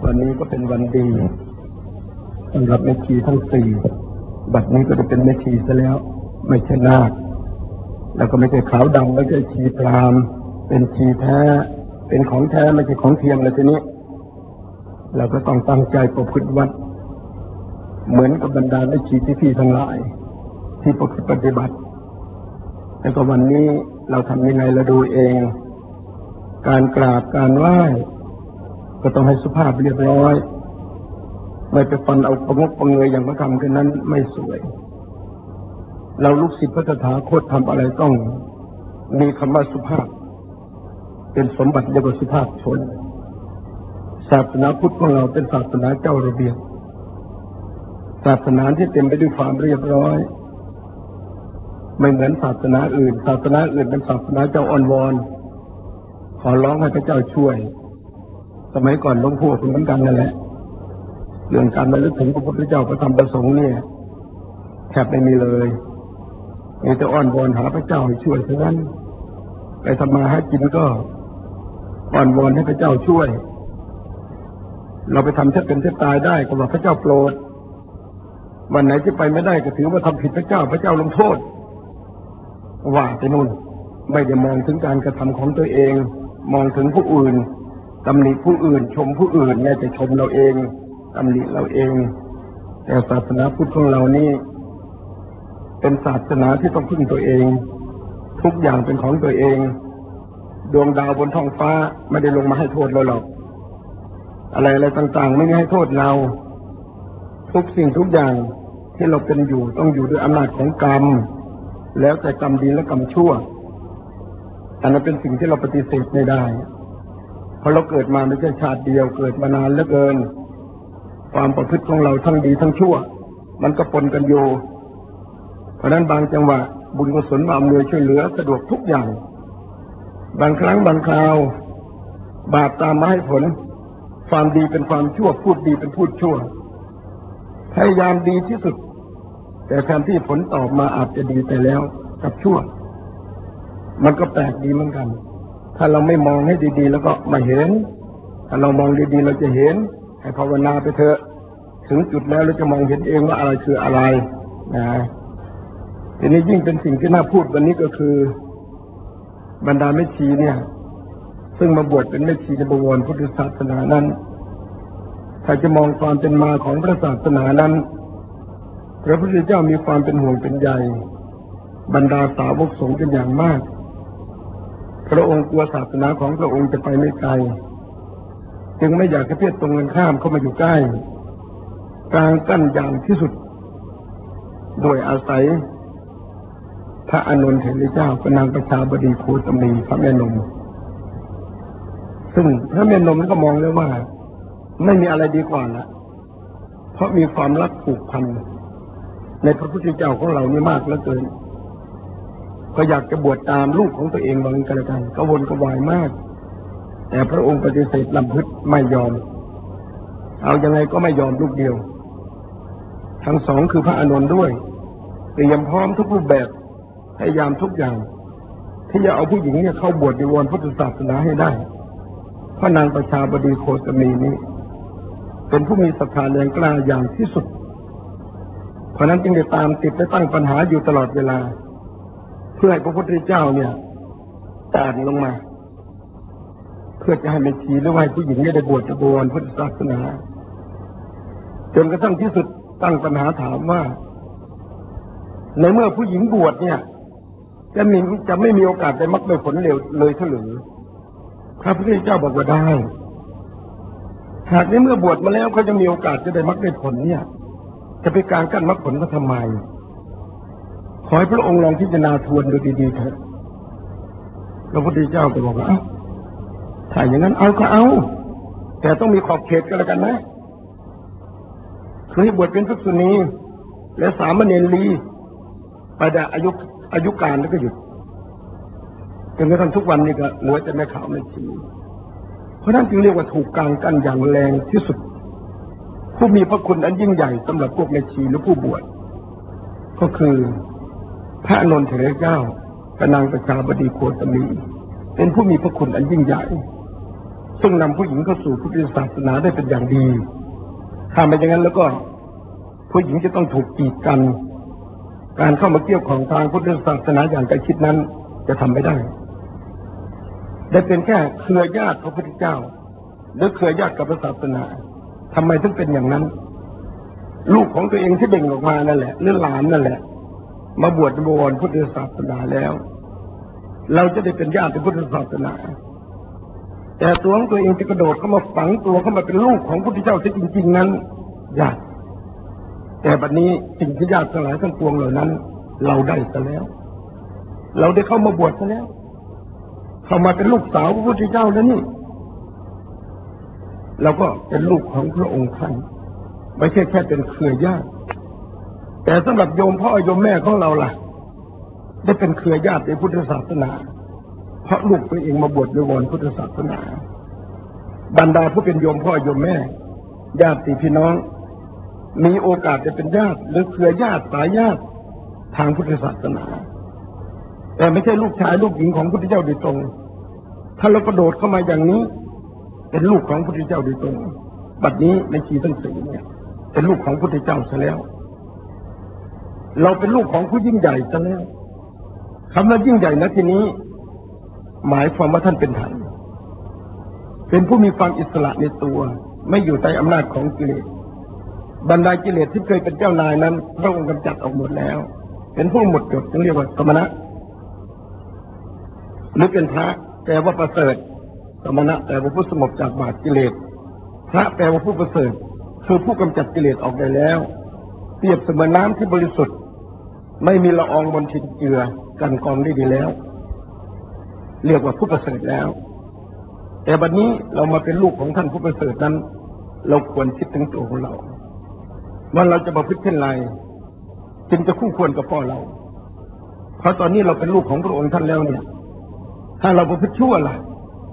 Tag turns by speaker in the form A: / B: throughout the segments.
A: วันนี้ก็เป็นวันดีสำหรับแม่ชีทั้งสี่บัดนี้ก็จะเป็นแม่ชีซะแล้วไม่ใช่นาคแล้วก็ไม่ใช่ขาวดำไม่ใช่ชีพรามเป็นชีแท้เป็นของแท้ไม่ใช่ของเทียมเลยทีนี้เราก็ต้องตั้งใจประพฤติวัดเหมือนกับบรรดาแม่ชีพี่ทั้งหลายที่ประพฤติปฏิบัติแล้วก็วันนี้เราทำยังไงเราดูเองการกราบการไหว้ก็ต้องให้สุภาพเรียบร้อยไม่ไปฟันเอาประงกประเงยอย่างพระธรรมกันนั้นไม่สวยเราลูกศิษย์พระตถาคตทำอะไรต้องมีคำว่าสุภาพเป็นสมบัติเรียกว่าสุภาพชนศาสนาพุทธของเราเป็นศาสนาเจ้าระเบียบศาสนาที่เต็มไปด้วยความเรียบร้อยไม่เหมือนศาสนาอื่นเป็นศาสนาเจ้าอ้อนวอนขอร้องให้พระเจ้าช่วยสมัยก่อนหลวงพ่อเป็นเหมือนกันนั่นแหละเรื่องการระลึกถึงพระพุทธเจ้าพระธรรมพระสงฆ์เนี่ยแทบไม่มีเลยมีแต่อ้อนวอนหาพระเจ้าให้ช่วยเท่านั้นไปทำมาหากินก็อ้อนวอนให้พระเจ้าช่วยเราไปทำแทบเป็นแทบตายได้ก็บอกพระเจ้าโปรดวันไหนที่ไปไม่ได้ก็ถือว่าทำผิดพระเจ้าลงโทษว่าไปนู่นไม่ได้มองถึงการกระทำของตัวเองมองถึงผู้อื่นตำหนิผู้อื่นชมผู้อื่นแม้แต่ชมเราเองตำหนิเราเองแต่ศาสนาพุทธของเรานี่เป็นศาสนาที่ต้องพึ่งตัวเองทุกอย่างเป็นของตัวเองดวงดาวบนท้องฟ้าไม่ได้ลงมาให้โทษเราหรอกอะไรต่างๆไม่ได้ให้โทษเราทุกสิ่งทุกอย่างที่เราเป็นอยู่ต้องอยู่ด้วยอำนาจของกรรมแล้วแต่กรรมดีและกรรมชั่วอันนั้นเป็นสิ่งที่เราปฏิเสธไม่ได้เพราะเราเกิดมาไม่ใช่ชาติเดียวเกิดมานานเหลือเกินความประพฤติของเราทั้งดีทั้งชั่วมันก็ปนกันอยู่เพราะนั้นบางจังหวะบุญกุศลมาอำนวยช่วยเหลือสะดวกทุกอย่างบางครั้งบางคราวบาปตามมาให้ผลความดีเป็นความชั่วพูดดีเป็นพูดชั่วพยายามดีที่สุดแต่แทนที่ผลตอบมาอาจจะดีไปแล้วกับชั่วมันก็แปลกดีเหมือนกันถ้าเราไม่มองให้ดีๆแล้วก็ไม่เห็นถ้าเรามองดีๆเราจะเห็นให้ภาวนาไปเถอะถึงจุดแล้วเราจะมองเห็นเองว่าอะไรคืออะไรนะทีนี้ยิ่งเป็นสิ่งที่น่าพูดวันนี้ก็คือบรรดาแม่ชีเนี่ยซึ่งมาบวชเป็นแม่ชีในบวรพุทธศาสนานั้นถ้าจะมองความเป็นมาของพระศาสนานั้นพระพุทธเจ้ามีความเป็นห่วงเป็นใยบรรดาสาวกสงฆ์เป็นอย่างมากพระองค์กลัวศาสนาของพระองค์จะไปไม่ไกลจึงไม่อยากให้เพศตรงกันข้ามเข้ามาอยู่ใกล้กลางกั้นอย่างที่สุดโดยอาศัยพระอานนท์เถรเจ้ากับนางประชาบดีโคตมีพระแม่นมซึ่งพระแม่นมก็มองแล้วว่าไม่มีอะไรดีกว่าละเพราะมีความรักผูกพันในพระพุทธเจ้าของเรานี่มากเหลือเกินก็อยากจะบวชตามลูกของตัวเองบางกันกันกระวนกระวายมากแต่พระองค์ปฏิเสธลำพึงไม่ยอมเอายังไงก็ไม่ยอมลูกเดียวทั้งสองคือพระอานนท์ด้วยเตรียมพร้อมทุกรูปแบบพยายามทุกอย่างที่จะเอาผู้หญิงเนี่ยเข้าบวชในวรพุทธศาสนาให้ได้เพราะนางประชาบดีโคตมีนี้เป็นผู้มีศรัทธาแรงกล้าอย่างที่สุดเพราะนั้นจึงได้ตามติดและตั้งปัญหาอยู่ตลอดเวลาเพื่อให้พระพุทธเจ้าเนี่ยแต่งลงมาเพื่อจะให้แม่ชีหรือว่าผู้หญิงได้บวชในวรพุทธศาสนาจนกระทั่งที่สุดตั้งปัญหาถามว่าในเมื่อผู้หญิงบวชเนี่ยจะไม่มีโอกาสได้มรรคได้ผลเร็วเลยเท่าหรือพระพุทธเจ้าบอกว่าได้หากในเมื่อบวชมาแล้วเขาจะมีโอกาสจะได้มรรคได้ผลเนี่ยจะไปกลางกั้นมรรคผลเขาทำไมขอให้พระองค์ลองพิจารณาทวนดูดีๆเถอะพระพุทธเจ้าก็บอกว่าถ้าอย่างนั้นเอาก็เอาแต่ต้องมีขอบเขตกันแล้วกันนะคือให้บวชเป็นภิกษุณีและสามเณรลีไปได้อายุการแล้วก็หยุดจนกระทั่งทุกวันนี้ก็เหลือแต่แม่ขาวแม่ชีเพราะนั้นจึงเรียกว่าถูกกลางกั้นอย่างแรงที่สุดผู้มีพระคุณอันยิ่งใหญ่สำหรับพวกแม่ชีหรือผู้บวชก็คือพระอานนท์เถรเจ้ากับนางประชาบดีโคตมีเป็นผู้มีพระคุณอันยิ่งใหญ่ซึ่งนำผู้หญิงเข้าสู่พุทธศาสนาได้เป็นอย่างดีถ้าไม่อย่างนั้นแล้วก็ผู้หญิงจะต้องถูกกีดกันการเข้ามาเกี่ยวของทางพุทธศาสนาอย่างใกล้ชิดนั้นจะทำไม่ได้เป็นแค่เครือญาติพระพุทธเจ้าหรือเครือญาติกับพระศาสนาทำไมถึงเป็นอย่างนั้นลูกของตัวเองที่เบ่งออกมานั่นแหละหรือหลานนั่นแหละมาบวชในบวรพุทธศาสนาแล้วเราจะได้เป็นญาติในพุทธศาสนาแต่ตัวของตัวเองจะกระโดดเข้ามาฝังตัวเข้ามาเป็นลูกของพระพุทธเจ้าที่จริงๆนั้นยากแต่บัดนี้สิ่งที่ยากทั้งหลายทั้งปวงเหล่านั้นเราได้ซะแล้วเราได้เข้ามาบวชซะแล้วเข้ามาเป็นลูกสาวพระพุทธเจ้าแล้วนี่เราก็เป็นลูกของพระองค์ท่านไม่ใช่แค่เป็นเครือญาติแต่สำหรับโยมพ่อโยมแม่ของเราล่ะได้เป็นเครือญาติในพุทธศาสนาเพราะลูกตัวเองมาบวชในวรพุทธศาสนาบรรดาผู้เป็นโยมพ่อโยมแม่ญาติพี่น้องมีโอกาสจะเป็นญาติหรือเครือญาติสายญาติทางพุทธศาสนาแต่ไม่ใช่ลูกชายลูกหญิงของพระพุทธเจ้าโดยตรงถ้าเรากระโดดเข้ามาอย่างนี้เป็นลูกของพระพุทธเจ้าโดยตรงบัดนี้ในชีทั้งสี่เนี่ยเป็นลูกของพระพุทธเจ้าซะแล้วเราเป็นลูกของผู้ยิ่งใหญ่ซะแล้วคำว่ายิ่งใหญ่ณที่นี้หมายความว่าท่านเป็นไทยเป็นผู้มีความอิสระในตัวไม่อยู่ใต้อำนาจของกิเลสบรรดากิเลสที่เคยเป็นเจ้านายนั้นพระองค์กำจัดออกหมดแล้วเป็นผู้หมดจดจึงเรียกว่าสมณะหรือเป็นพระแปลว่าประเสริฐสมณะแปลว่าผู้สงบจากบาปกิเลสพระแปลว่าผู้ประเสริฐคือผู้กำจัดกิเลสออกได้แล้วเปรียบเสมือนน้ำที่บริสุทธิ์ไม่มีละอองมลทินเจือกันกองได้ดีแล้วเรียกว่าผู้ประเสริฐแล้วแต่บัดนี้เรามาเป็นลูกของท่านผู้ประเสริฐนั้นเราควรคิดถึงตัวของเราว่าเราจะประพฤติเช่นไรจึงจะคู่ควรกับพ่อเราเพราะตอนนี้เราเป็นลูกของพระองค์ท่านแล้วเนี่ยถ้าเราประพฤติชั่วล่ะ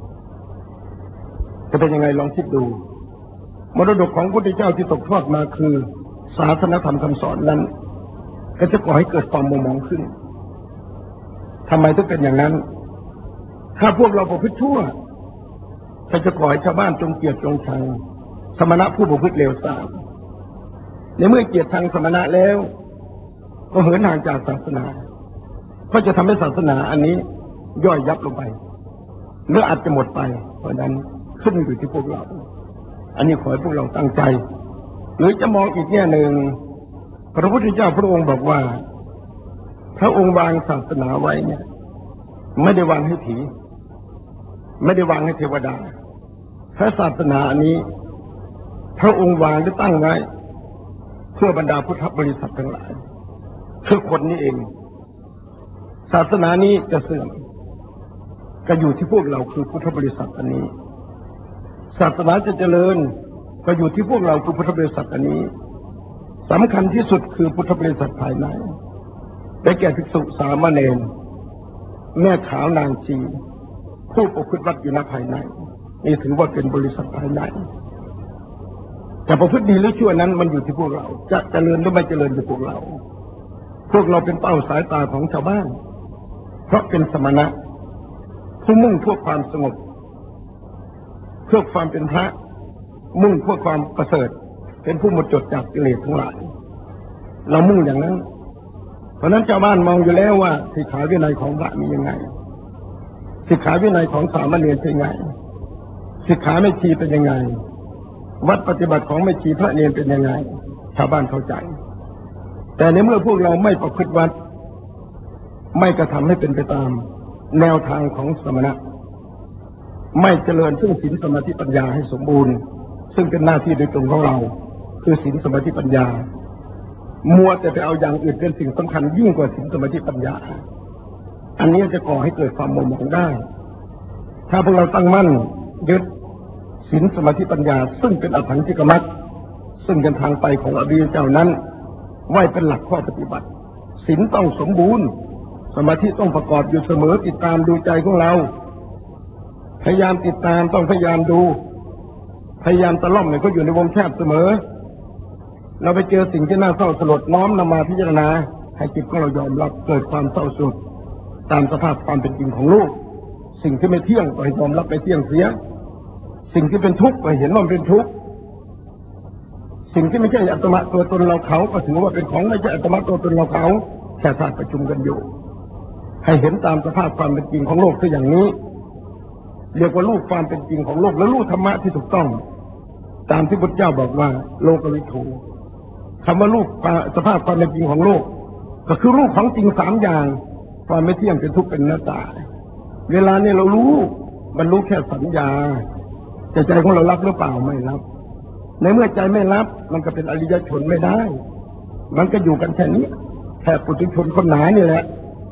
A: จะเป็นยังไงลองคิดดูมรดกของพระพุทธเจ้าที่ตกทอดมาคือศาสนธรรมคำสอนนั้นก็จะก่อให้เกิดความมัวหมองขึ้นทำไมถึงเป็นอย่างนั้นถ้าพวกเราประพฤติชั่วก็จะก่อให้ชาวบ้านจงเกลียดจงชังสมณะผู้ประพฤติเลวทรามในเมื่อเกลียดชังสมณะแล้วก็เหินห่างจากศาสนาก็จะทำให้ศาสนาอันนี้ย่อยยับลงไปหรืออาจจะหมดไปเพราะนั้นขึ้นอยู่ที่พวกเราอันนี้ขอให้พวกเราตั้งใจหรือจะมองอีกแง่หนึ่งพระพุทธเจ้าพระองค์บอกว่าพระองค์วางศาสนาไว้เนี่ยไม่ได้วางให้ผีไม่ได้วางให้เทวดาพระศาสนาอันนี้พระองค์วางหรือตั้งไว้เพื่อบรรดาพุทธบริษัททั้งหลายคือคนนี้เองศาสนานี้จะเสื่อมก็อยู่ที่พวกเราคือพุทธบริษัทอันนี้ศาสนาจะเจริญก็อยู่ที่พวกเราคือพุทธบริษัทอันนี้สำคัญที่สุดคือพุทธบริษัทภายในได้แก่ภิกษุสามเณรแม่ขาวนางชีผู้ประพฤติวัดอยู่ณภายในนี่ถือว่าเป็นบริษัทภายในแต่ประพฤติดีหรือชั่วนั้นมันอยู่ที่พวกเราจะเจริญหรือไม่เจริญอยู่พวกเราเป็นเป้าสายตาของชาวบ้านเพราะเป็นสมณะผู้มุ่งเพื่อความสงบเพื่อความเป็นพระมุ่งเพื่อความประเสริฐเป็นผู้หมดจดจากกิเลสทั้งหลายเรามุ่งอย่างนั้นเพราะนั้นชาวบ้านมองอยู่แล้วว่าสิกขาวินัยของพระมียังไงสิกขาวินัยของสามเณรเป็นยังไงสิกขาแม่ชีเป็นยังไงวัดปฏิบัติของแม่ชีพระเนรเป็นยังไงชาวบ้านเข้าใจแต่ในเมื่อพวกเราไม่ประพฤติวัดไม่กระทำให้เป็นไปตามแนวทางของสมณะไม่เจริญซึ่งศีลสมาธิปัญญาให้สมบูรณ์ซึ่งเป็นหน้าที่โดยตรงของเราคือศีลสมาธิปัญญามัวแต่ไปเอาอย่างอื่นเป็นสิ่งสำคัญยิ่งกว่าศีลสมาธิปัญญาอันนี้จะก่อให้เกิดความมัวหมองได้ถ้าพวกเราตั้งมั่นยึดศีลสมาธิปัญญาซึ่งเป็นอรหังคิกมรรคซึ่งเป็นทางไปของอริยเจ้านั้นไว้เป็นหลักข้อปฏิบัติศีลต้องสมบูรณ์สมาธิต้องประกอบอยู่เสมอติดตามดูใจของเราพยายามติดตามต้องพยายามดูพยายามตะล่อมเนี่ยเขาอยู่ในวงแคบเสมอเราไปเจอสิ่งที่น่าเศร้าสลดน้อมนำมาพิจารณาให้จิตของเรายอมรับเกิดความเศร้าสลดตามสภาพความเป็นจริงของโลกสิ่งที่ไม่เที่ยงก็ให้ยอมรับไปเที่ยงเสียสิ่งที่เป็นทุกข์ก็เห็นว่ามันเป็นทุกข์สิ่งที่ไม่ใช่อัตมะตัวตนเราเขาก็ถือว่าเป็นของไม่ใช่อัตมะตัวตนเราเขาแค่ธาตุประชุมกันอยู่ให้เห็นตามสภาพความเป็นจริงของโลกคืออย่างนี้เรียกว่ารู้ความเป็นจริงของโลกและรู้ธรรมะที่ถูกต้องตามที่พุทธเจ้าบอกว่าโลกวิถูคำว่ารู้สภาพความเป็นจริงของโลกก็คือรู้ของจริงสามอย่างความไม่เที่ยงเป็นทุกข์เป็นหน้าตาเวลาเนี่ยเรารู้มันรู้แค่สัญญาใจของเรารับหรือเปล่าไม่รับในเมื่อใจไม่รับมันก็เป็นอริยชนไม่ได้มันก็อยู่กันแค่นี้แค่ปุถุชนคนหนานี่แหละ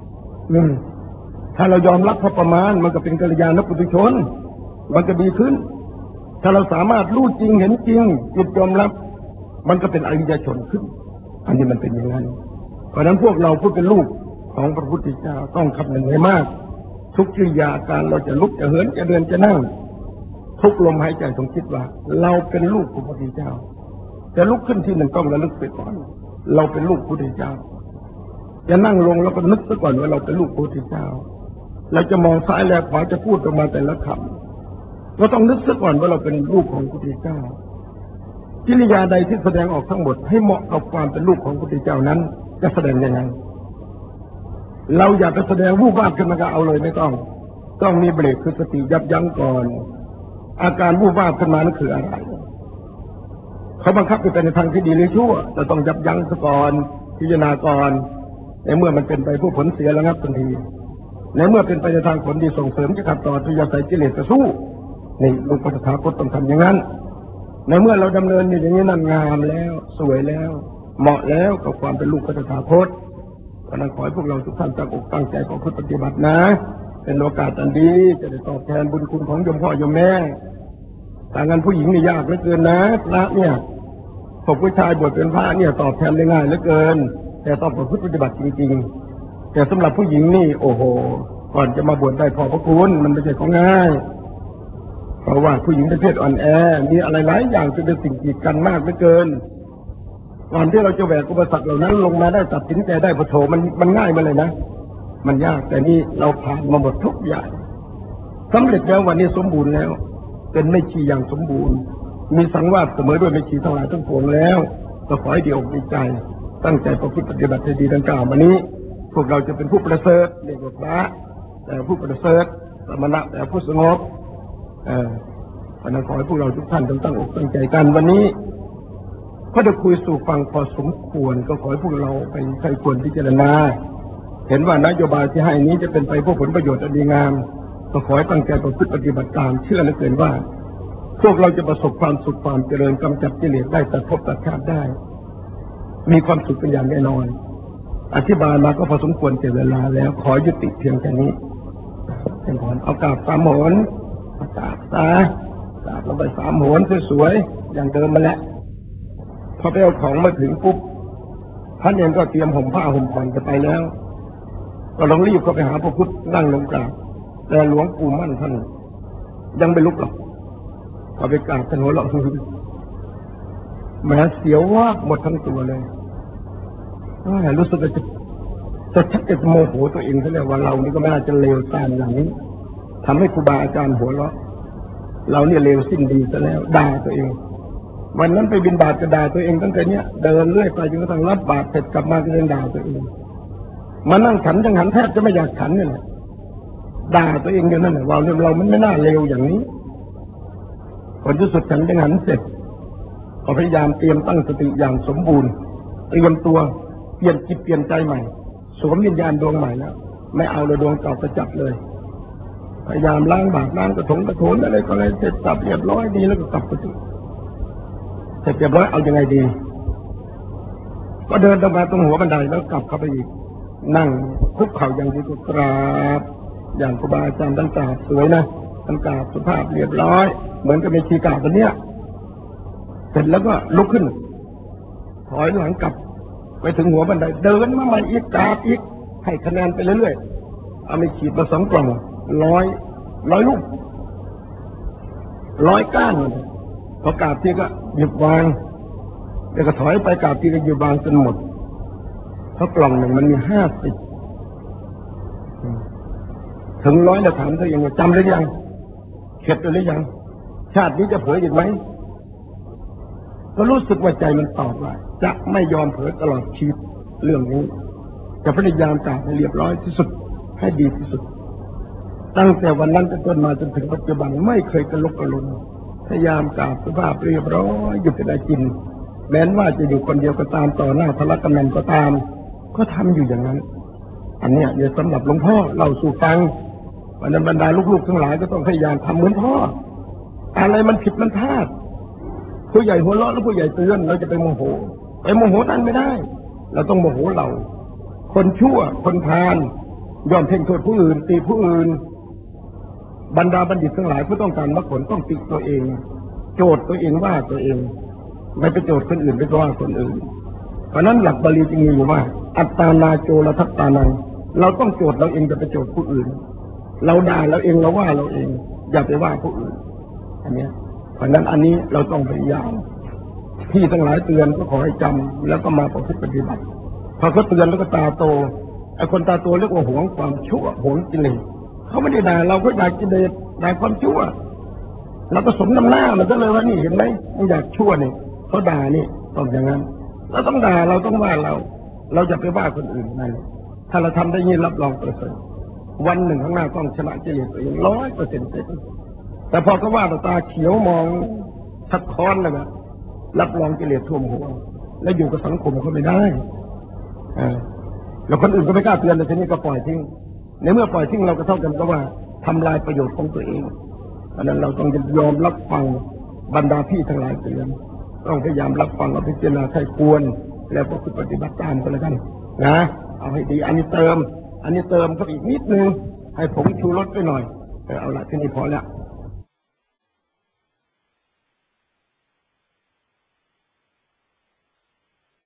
A: ถ้าเรายอมรับพอประมาณมันก็เป็นกัลยาณปุถุชนมันก็ดีขึ้นถ้าเราสามารถรู้จริงเห็นจริงจิตยอมรับมันก็เป็นอริยชนขึ้นอันนี้มันเป็นอย่างนั้นเพราะฉะนั้นพวกเราผู้เป็นลูกของพระพุทธเจ้าต้องคำนึงให้มากทุกกิริยาการเราจะลุกจะเหินจะเดินจะนั่งทุกลมหายใจต้องคิดว่าเราเป็นลูกของพระพุทธเจ้าจะลุกขึ้นที่หนึ่งต้องระลึกไปก่อนเราเป็นลูกพระพุทธเจ้าจะนั่งลงแล้วก็นึกซะก่อนว่าเราเป็นลูกพระพุทธเจ้าเราจะมองซ้ายแลขวาจะพูดออกมาแต่ละคำก็ต้องนึกซะก่อนว่าเราเป็นลูกของพระพุทธเจ้ากิริยาใดที่แสดงออกทั้งหมดให้เหมาะกับความเป็นลูกของพระพุทธเจ้านั้นจะแสดงยังไงเราอยากจะแสดงวูบวาบขึ้นมาก็เอาเลยไม่ต้องมีเบรกคือสติยับยั้งก่อนอาการวูบวาบขึ้นมานั่นคืออะไรเขาบังคับไปในทางที่ดีหรือชั่วแต่ต้องยับยั้งซะก่อนพิจารณาก่อนในเมื่อมันเป็นไปผู้ผลเสียแล้วงับทันทีในเมื่อเป็นไปในทางผลดีส่งเสริมจะขัดต่อที่จะใส่กิเลสจะสู้นี่ลูกพระตถาคตต้องทำอย่างนั้นในเมื่อเราดำเนินอย่างนี้นั่นงามแล้วสวยแล้วเหมาะแล้วกับความเป็นลูกพระตถาคตเพราะนั้นขอให้พวกเราทุกท่านตั้งอกตั้งใจประพฤติปฏิบัตินะเป็นโอกาสอันดีจะได้ตอบแทนบุญคุณของโยมพ่อโยมแม่แต่งานผู้หญิงนี่ยากเหลือเกินนะพระเนี่ยพวกผู้ชายบวชเป็นพระเนี่ยตอบแทนได้ง่ายเหลือเกินแต่ต้องประพฤติปฏิบัติจริงๆแต่สำหรับผู้หญิงนี่โอ้โหก่อนจะมาบวชได้ขอบพระคุณมันไม่ใช่ของง่ายเพราะว่าผู้หญิงเป็นเพศอ่อนแอมีอะไรหลายอย่างจะเป็นสิ่งกีดกันมากเหลือเกินก่อนที่เราจะแหวกอุปสรรคเหล่านั้นลงมาได้ตัดสินใจได้พอโถมันง่ายมาเลยนะมันยากแต่นี่เราผ่านมาหมดทุกอย่างสำเร็จแล้ววันนี้สมบูรณ์แล้วเป็นแม่ชีอย่างสมบูรณ์มีสังวาสเสมอด้วยแม่ชีทั้งหลายทั้งปวงแล้วก็ขอให้ดีอกดีใจตั้งใจประพฤติปฏิบัติให้ดีดังกล่าวมานี้พวกเราจะเป็นผู้ประเสริฐเรียกว่าพระแต่ผู้ประเสริฐสมณะแต่ผู้สงบเพราะนั้นขอให้พวกเราทุกท่านตั้งอกตั้งใจกันวันนี้ก็จะคุยสู่ฟังพอสมควรก็ขอให้พวกเราไปใช้ควรพิจารณาเห็นว่านโยบายที่ให้นี้จะเป็นไปเพื่อผลประโยชน์อันดีงามก็ขอให้ตั้งใจประพฤติปฏิบัติตามเชื่อเหลือเกินว่าพวกเราจะประสบความสุขความเจริญกำจัดกิเลสได้ตัดภพตัดชาติได้มีความสุขเป็นอย่างแน่นอนอธิบายมาก็พอสมควรเสียเวลาแล้วขอยุติเพียงแค่นี้เป็นผลเอากราบ3 หนกราบลงไป3 หนสวยๆอย่างเดิมมาแล้วพอไปเอาของมาถึงปุ๊บท่านเองก็เตรียมห่มผ้าห่มผ่อนจะไปแล้วก็ลองรีบเข้าไปหาพระพุทธนั่งลงกราบแต่หลวงปู่มั่นท่านยังไม่ลุกหรอกพอไปกราบท่านหัวเราะแม้เสียวว่าหมดทั้งตัวเลยรู้สึกจะชักจะโมโหตัวเองซะแล้วว่าเรานี่ก็ไม่น่าจะเลวตามอย่างนี้ทำให้ครูบาอาจารย์หัวเราะเราเนี่ยเลวสิ้นดีซะแล้วด่าตัวเองวันนั้นไปบิณฑบาตก็ด่าตัวเองตั้งแต่เนี้ยเดินเรื่อยไปจนกระทั่งรับบาตรเสร็จกลับมาก็เดินด่าตัวเองมานั่งฉันจังหันแทบจะไม่อยากฉันนี่แหละด่าตัวเองอย่างนั้นแหละว่าเรามันไม่น่าเลวอย่างนี้ผลที่สุดฉันจังหันเสร็จก็พยายามเตรียมตั้งสติอย่างสมบูรณ์เตรียมตัวเปลี่ยนจิตเปลี่ยนใจใหม่สวมวิญญาณดวงใหม่แล้วไม่เอาเลยดวงเก่าประจับเลยพยายามล้างบาปล้างกระโถนอะไรก็เลยเสร็จสับเรียบร้อยดีแล้วก็กลับไปเสร็จเรียบร้อยเอายังไงดีก็เดินลงมาตรงหัวบันไดแล้วกลับเข้าไปอีกนั่งคุกเข่าอย่างดีก็กราบอย่างครูบาอาจารย์ท่านกราบสวยนะท่านกราบสุภาพเรียบร้อยเหมือนกับมีชีกราบตัวเนี้ยเสร็จแล้วก็ลุกขึ้นถอยหลังกลับไปถึงหัวบันไดเดินมาใหม่อีกกราบอีกให้คะแนนไปเรื่อยๆเอาไม่ขีดมา2 กล่อง100 ลูก100 ก้านพอกราบที่ก็หยุดวางแล้วก็ถอยไปกราบที่ก็หยุดวางจนหมดเพราะกล่องหนึ่งมันมี50ถึง100แล้วถามเธอยังจำหรือยังเข็ดหรือยังแค่ชาตินี้จะเผลออีกไหมก็รู้สึกว่าใจมันตอบว่าจะไม่ยอมเผลอตลอดชีวิตเรื่องนี้จะพยายามกล่าวให้เรียบร้อยที่สุดให้ดีที่สุดตั้งแต่วันนั้นเป็นต้นมาจนถึงปัจจุบันไม่เคยกระลุกกระลุนพยายามกล่าวสุภาพเรียบร้อยอยู่เป็นอาจินแม้ว่าจะอยู่คนเดียวก็ตามต่อหน้าพระกำนันก็ตามก็ทำอยู่อย่างนั้นอันเนี้ยเดี๋ยวสำหรับหลวงพ่อเล่าสู่ฟังวันนั้นบรรดาลูกๆทั้งหลายก็ต้องพยายามทำเหมือนพ่ออะไรมันผิดมันพลาดผู้ใหญ่หัวเราะแล้วผู้ใหญ่เตือนเราจะไปโมโหนั้นไม่ได้เราต้องโมโหเราคนชั่วคนพาลยอมเพ่งโทษผู้อื่นตีผู้อื่นบรรดาบัณฑิตทั้งหลายผู้ต้องการมรรคผลต้องติตัวเองโจทย์ตัวเองว่าตัวเองไม่ไปโจทย์คนอื่นไปว่าคนอื่นเพราะนั้นหลักบาลีจึงมีอยู่ว่าอัตตานาโจรทัตตานังเราต้องโจทย์เราเองจะไปโจทย์ผู้อื่นเราด่าเราเองเราว่าเราเองอย่าไปว่าผู้อื่นอันนี้เพราะนั้นอันนี้เราต้องพยายามที่ทั้งหลายเตือนก็ขอให้จำแล้วก็มาประพฤติปฏิบัติพอเขาเตือนแล้วก็ตาโตไอ้คนตาโตเรียกว่าหวงความชั่วหวงกิเลสเขาไม่ได้ด่าเราก็ด่ากิเลสด่าความชั่วเราก็สมน้ำหน้ามันก็เลยว่านี่เห็นไหมมันอยากชั่วนี่เขาด่านี่ต้องอย่างนั้นเราต้องด่าเราต้องว่าเราจะไปว่าคนอื่นนั่นถ้าเราทำได้ยี่รับรองเปอร์เซ็นต์วันหนึ่งข้างหน้าต้องชนะกิเลสตัวเอง100%แต่พอเขาว่าตาเขียวมองชัดค้อนเลยนะรับรองกิเลสท่วมหัวแล้วอยู่กับสังคมเขาไม่ได้แล้วคนอื่นก็ไม่กล้าเตือนเลยทีนี้ก็ปล่อยทิ้งในเมื่อปล่อยทิ้งเราก็เท่ากันก็ว่าทำลายประโยชน์ของตัวเองเพราะนั้นเราต้องยอมรับฟังบรรดาพี่ทั้งหลายเตือนต้องพยายามรับฟังเอาพิจารณาใครควรแล้วก็ปฏิบัติตามกันแล้วกันนะเอาให้ดีอันนี้เติมก็อีกนิดนึงให้ผมชูรสไปหน่อยเอาละที่นี่พอแล้ว